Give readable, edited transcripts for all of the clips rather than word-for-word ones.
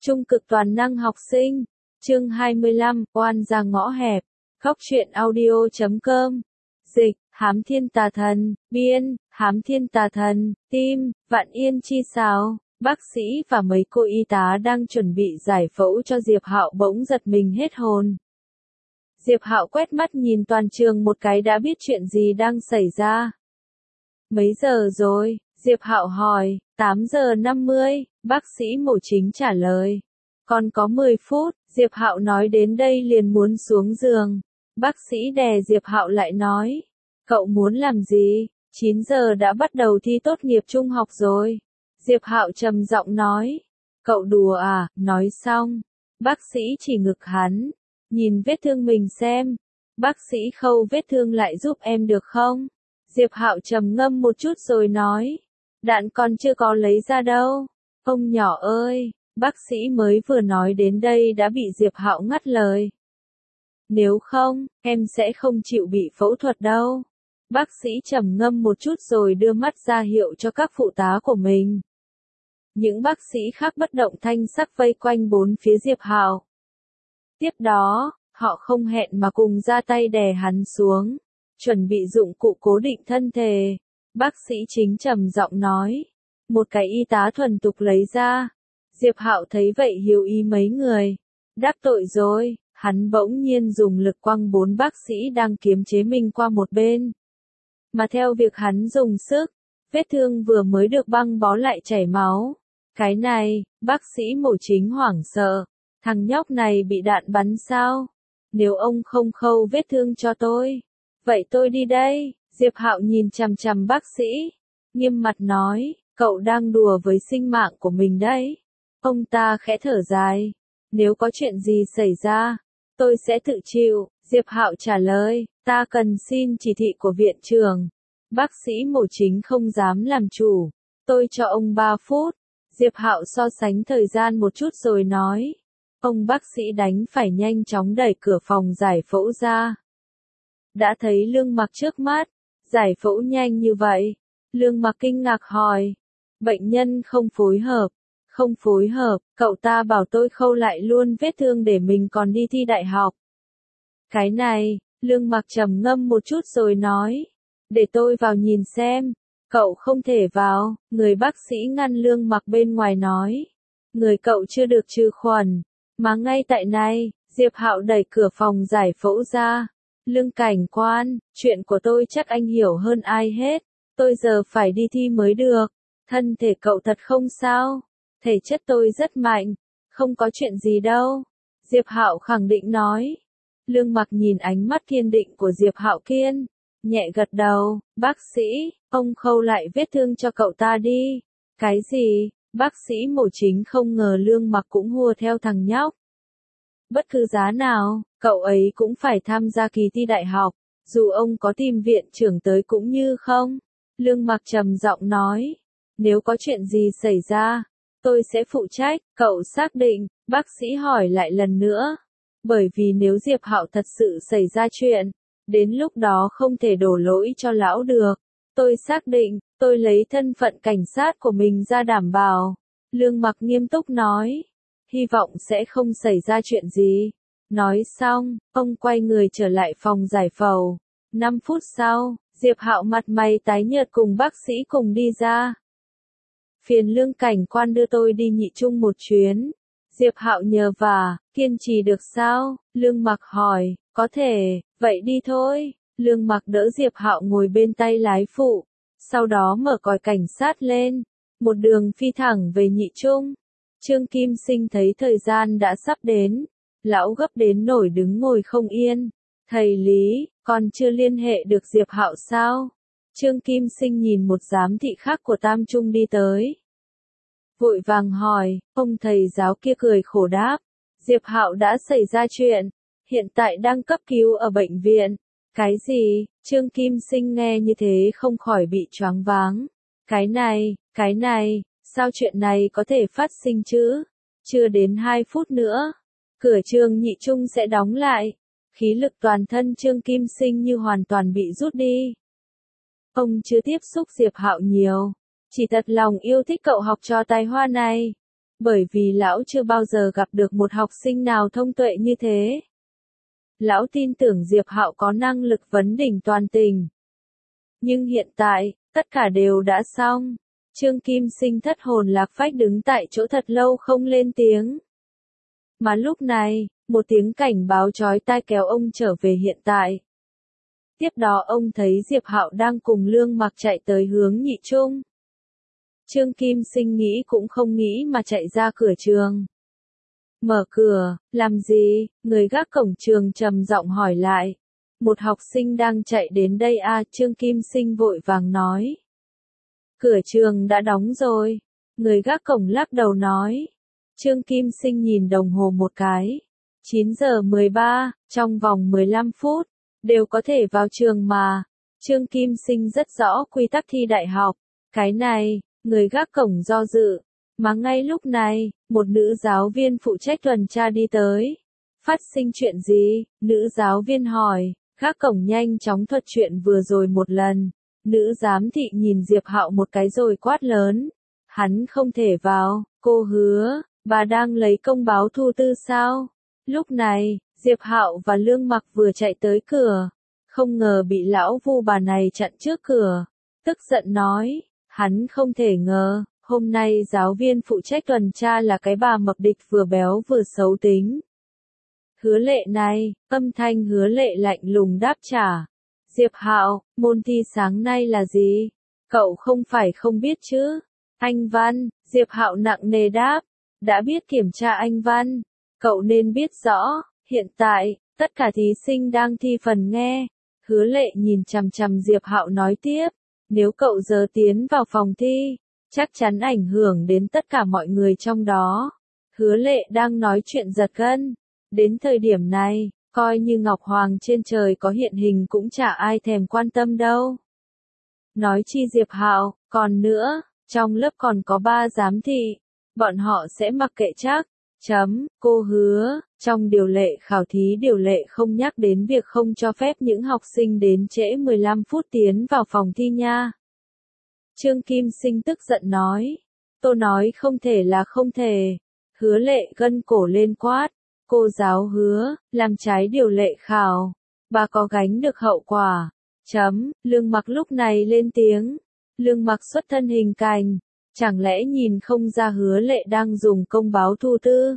Trung cực toàn năng học sinh. Chương 25, oan ra ngõ hẹp. Khóc chuyện audio.com. Dịch, Hám Thiên Tà Thần. Biên, Hám Thiên Tà Thần. Tim, Vạn Yên Chi Sào. Bác sĩ và mấy cô y tá đang chuẩn bị giải phẫu cho Diệp Hạo bỗng giật mình hết hồn. Diệp Hạo quét mắt nhìn toàn trường một cái đã biết chuyện gì đang xảy ra. Mấy giờ rồi? Diệp Hạo hỏi. 8 giờ 50, bác sĩ mổ chính trả lời. Còn có 10 phút, Diệp Hạo nói đến đây liền muốn xuống giường. Bác sĩ đè Diệp Hạo lại nói. Cậu muốn làm gì? 9 giờ đã bắt đầu thi tốt nghiệp trung học rồi. Diệp Hạo trầm giọng nói. Cậu đùa à? Nói xong. Bác sĩ chỉ ngực hắn. Nhìn vết thương mình xem. Bác sĩ khâu vết thương lại giúp em được không? Diệp Hạo trầm ngâm một chút rồi nói. Đạn còn chưa có lấy ra đâu. Ông nhỏ ơi, bác sĩ mới vừa nói đến đây đã bị Diệp Hạo ngắt lời. Nếu không, em sẽ không chịu bị phẫu thuật đâu. Bác sĩ trầm ngâm một chút rồi đưa mắt ra hiệu cho các phụ tá của mình. Những bác sĩ khác bất động thanh sắc vây quanh bốn phía Diệp Hạo. Tiếp đó, họ không hẹn mà cùng ra tay đè hắn xuống, chuẩn bị dụng cụ cố định thân thể. Bác sĩ chính trầm giọng nói. Một cái y tá thuần tục lấy ra. Diệp Hạo thấy vậy hiểu ý mấy người. Đáp tội rồi, hắn bỗng nhiên dùng lực quăng bốn bác sĩ đang kiềm chế mình qua một bên. Mà theo việc hắn dùng sức, vết thương vừa mới được băng bó lại chảy máu. Cái này, bác sĩ mổ chính hoảng sợ. Thằng nhóc này bị đạn bắn sao? Nếu ông không khâu vết thương cho tôi, vậy tôi đi đây. Diệp Hạo nhìn chằm chằm bác sĩ, nghiêm mặt nói, cậu đang đùa với sinh mạng của mình đấy. Ông ta khẽ thở dài, nếu có chuyện gì xảy ra, tôi sẽ tự chịu. Diệp Hạo trả lời, ta cần xin chỉ thị của viện trưởng. Bác sĩ mổ chính không dám làm chủ, tôi cho ông 3 phút. Diệp Hạo so sánh thời gian một chút rồi nói, ông bác sĩ đánh phải nhanh chóng đẩy cửa phòng giải phẫu ra. Đã thấy Lương Mặc trước mắt. Giải phẫu nhanh như vậy. Lương Mặc kinh ngạc hỏi. Bệnh nhân không phối hợp. Không phối hợp, cậu ta bảo tôi khâu lại luôn vết thương để mình còn đi thi đại học. Cái này, Lương Mặc trầm ngâm một chút rồi nói. Để tôi vào nhìn xem. Cậu không thể vào, người bác sĩ ngăn Lương Mặc bên ngoài nói. Người cậu chưa được trừ khuẩn. Mà ngay tại này, Diệp Hạo đẩy cửa phòng giải phẫu ra. Lương cảnh quan, chuyện của tôi chắc anh hiểu hơn ai hết. Tôi giờ phải đi thi mới được. Thân thể cậu thật không sao. Thể chất tôi rất mạnh. Không có chuyện gì đâu. Diệp Hạo khẳng định nói. Lương Mặc nhìn ánh mắt kiên định của Diệp Hạo kiên. Nhẹ gật đầu. Bác sĩ, ông khâu lại vết thương cho cậu ta đi. Cái gì? Bác sĩ mổ chính không ngờ Lương Mặc cũng hùa theo thằng nhóc. Bất cứ giá nào, cậu ấy cũng phải tham gia kỳ thi đại học, dù ông có tìm viện trưởng tới cũng như không. Lương Mặc trầm giọng nói, nếu có chuyện gì xảy ra, tôi sẽ phụ trách. Cậu xác định? Bác sĩ hỏi lại lần nữa. Bởi vì nếu Diệp Hạo thật sự xảy ra chuyện, đến lúc đó không thể đổ lỗi cho lão được. Tôi xác định, tôi lấy thân phận cảnh sát của mình ra đảm bảo. Lương Mặc nghiêm túc nói. Hy vọng sẽ không xảy ra chuyện gì. Nói xong, ông quay người trở lại phòng giải phẫu. 5 phút sau, Diệp Hạo mặt mày tái nhợt cùng bác sĩ cùng đi ra. Phiền Lương cảnh quan đưa tôi đi Nhị Trung một chuyến. Diệp Hạo nhờ vả, kiên trì được sao? Lương Mặc hỏi, có thể, vậy đi thôi. Lương Mặc đỡ Diệp Hạo ngồi bên tay lái phụ. Sau đó mở còi cảnh sát lên. Một đường phi thẳng về Nhị Trung. Trương Kim Sinh thấy thời gian đã sắp đến, lão gấp đến nổi đứng ngồi không yên. Thầy Lý, còn chưa liên hệ được Diệp Hạo sao? Trương Kim Sinh nhìn một giám thị khác của Tam Trung đi tới. Vội vàng hỏi, ông thầy giáo kia cười khổ đáp. Diệp Hạo đã xảy ra chuyện, hiện tại đang cấp cứu ở bệnh viện. Cái gì? Trương Kim Sinh nghe như thế không khỏi bị choáng váng. Cái này. Sao chuyện này có thể phát sinh chứ? Chưa đến 2 phút nữa, cửa trường Nhị Trung sẽ đóng lại. Khí lực toàn thân Trương Kim Sinh như hoàn toàn bị rút đi. Ông chưa tiếp xúc Diệp Hạo nhiều, chỉ thật lòng yêu thích cậu học trò tài hoa này. Bởi vì lão chưa bao giờ gặp được một học sinh nào thông tuệ như thế. Lão tin tưởng Diệp Hạo có năng lực vấn đỉnh toàn tình. Nhưng hiện tại, tất cả đều đã xong. Trương Kim Sinh thất hồn lạc phách đứng tại chỗ thật lâu không lên tiếng. Mà lúc này, một tiếng cảnh báo chói tai kéo ông trở về hiện tại. Tiếp đó ông thấy Diệp Hạo đang cùng Lương Mặc chạy tới hướng Nhị Trung. Trương Kim Sinh nghĩ cũng không nghĩ mà chạy ra cửa trường. Mở cửa, làm gì? Người gác cổng trường trầm giọng hỏi lại. Một học sinh đang chạy đến đây à? Trương Kim Sinh vội vàng nói. Cửa trường đã đóng rồi. Người gác cổng lắc đầu nói. Trương Kim Sinh nhìn đồng hồ một cái. 9 giờ 13, trong vòng 15 phút, đều có thể vào trường mà. Trương Kim Sinh rất rõ quy tắc thi đại học. Cái này, người gác cổng do dự. Mà ngay lúc này, một nữ giáo viên phụ trách tuần tra đi tới. Phát sinh chuyện gì? Nữ giáo viên hỏi. Gác cổng nhanh chóng thuật chuyện vừa rồi một lần. Nữ giám thị nhìn Diệp Hạo một cái rồi quát lớn. Hắn không thể vào, cô hứa, bà đang lấy công báo thu tư sao? Lúc này, Diệp Hạo và Lương Mặc vừa chạy tới cửa. Không ngờ bị lão vu bà này chặn trước cửa. Tức giận nói, hắn không thể ngờ, hôm nay giáo viên phụ trách tuần tra là cái bà mập địch vừa béo vừa xấu tính. Hứa Lệ này, âm thanh Hứa Lệ lạnh lùng đáp trả. Diệp Hạo, môn thi sáng nay là gì? Cậu không phải không biết chứ? Anh văn, Diệp Hạo nặng nề đáp. Đã biết kiểm tra anh văn. Cậu nên biết rõ, hiện tại, tất cả thí sinh đang thi phần nghe. Hứa Lệ nhìn chằm chằm Diệp Hạo nói tiếp. Nếu cậu giờ tiến vào phòng thi, chắc chắn ảnh hưởng đến tất cả mọi người trong đó. Hứa Lệ đang nói chuyện giật gân. Đến thời điểm này, coi như Ngọc Hoàng trên trời có hiện hình cũng chả ai thèm quan tâm đâu. Nói chi Diệp Hạo, còn nữa, trong lớp còn có 3 giám thị, bọn họ sẽ mặc kệ chắc. Cô hứa, trong điều lệ khảo thí điều lệ không nhắc đến việc không cho phép những học sinh đến trễ 15 phút tiến vào phòng thi nha. Trương Kim Sinh tức giận nói. Tôi nói không thể là không thể. Hứa Lệ gân cổ lên quát. Cô giáo Hứa, làm trái điều lệ khảo. Bà có gánh được hậu quả. Lương Mặc lúc này lên tiếng. Lương Mặc xuất thân hình cành. Chẳng lẽ nhìn không ra Hứa Lệ đang dùng công báo thu tư?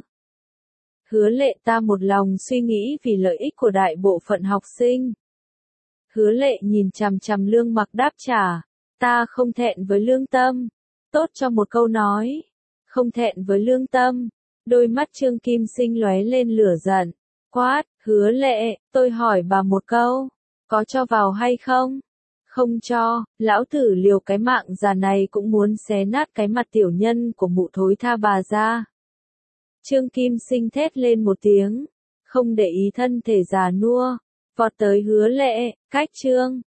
Hứa Lệ ta một lòng suy nghĩ vì lợi ích của đại bộ phận học sinh. Hứa Lệ nhìn chằm chằm Lương Mặc đáp trả. Ta không thẹn với lương tâm. Tốt cho một câu nói. Không thẹn với lương tâm. Đôi mắt Trương Kim Sinh lóe lên lửa giận. Quát, Hứa Lệ, tôi hỏi bà một câu. Có cho vào hay không? Không cho, lão tử liều cái mạng già này cũng muốn xé nát cái mặt tiểu nhân của mụ thối tha bà ra. Trương Kim Sinh thét lên một tiếng. Không để ý thân thể già nua. Vọt tới Hứa Lệ, cách Trương